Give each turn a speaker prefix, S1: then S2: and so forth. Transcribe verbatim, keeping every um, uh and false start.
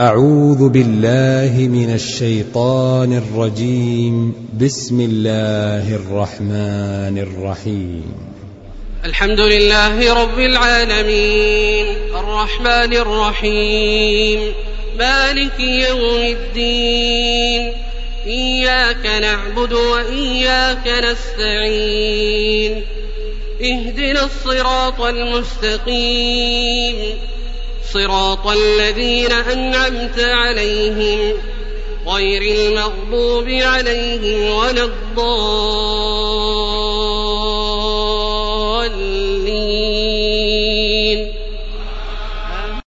S1: أعوذ بالله من الشيطان الرجيم. بسم الله الرحمن الرحيم.
S2: الحمد لله رب العالمين الرحمن الرحيم مالك يوم الدين إياك نعبد وإياك نستعين اهدنا الصراط المستقيم صراط الذين أنعمت عليهم غير المغضوب عليهم ولا الضالين.